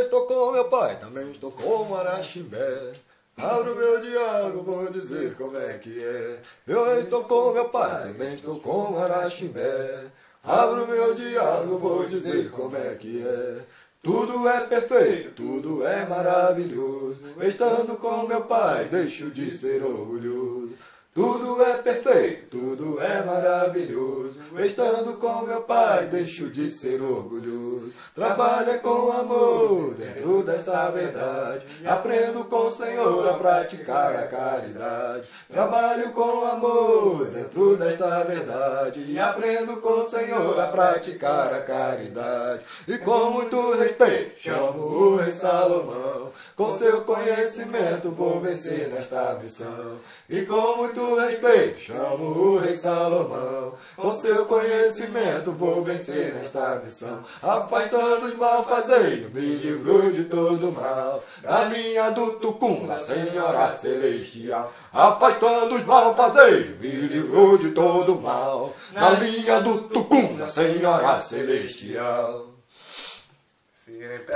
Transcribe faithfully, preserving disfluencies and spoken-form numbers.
estou com meu pai, também estou com Araximbé. Abro meu diálogo, vou dizer como é que é. Eu estou com meu pai, também estou com Araximbé. Abro meu diálogo, vou dizer como é que é. Tudo é perfeito, tudo é maravilhoso. Estando com meu pai, deixo de ser orgulhoso. Tudo é perfeito, tudo é maravilhoso. Estando com meu pai, deixo de ser orgulhoso. Trabalho com amor dentro desta verdade. Aprendo com o Senhor a praticar a caridade. Trabalho com amor dentro desta verdade. E aprendo com o Senhor a praticar a caridade. E com muito respeito chamo o rei Salomão. Com seu conhecimento vou vencer nesta missão. E com muito respeito chamo o rei Salomão. Com seu conhecimento vou vencer nesta missão. Afastando os malfazeiros, me livrou de todo mal. Na linha do Tucum, da Senhora Celestial. Afastando os malfazeiros, me livrou de todo mal. Na linha do Tucum, da Senhora Celestial.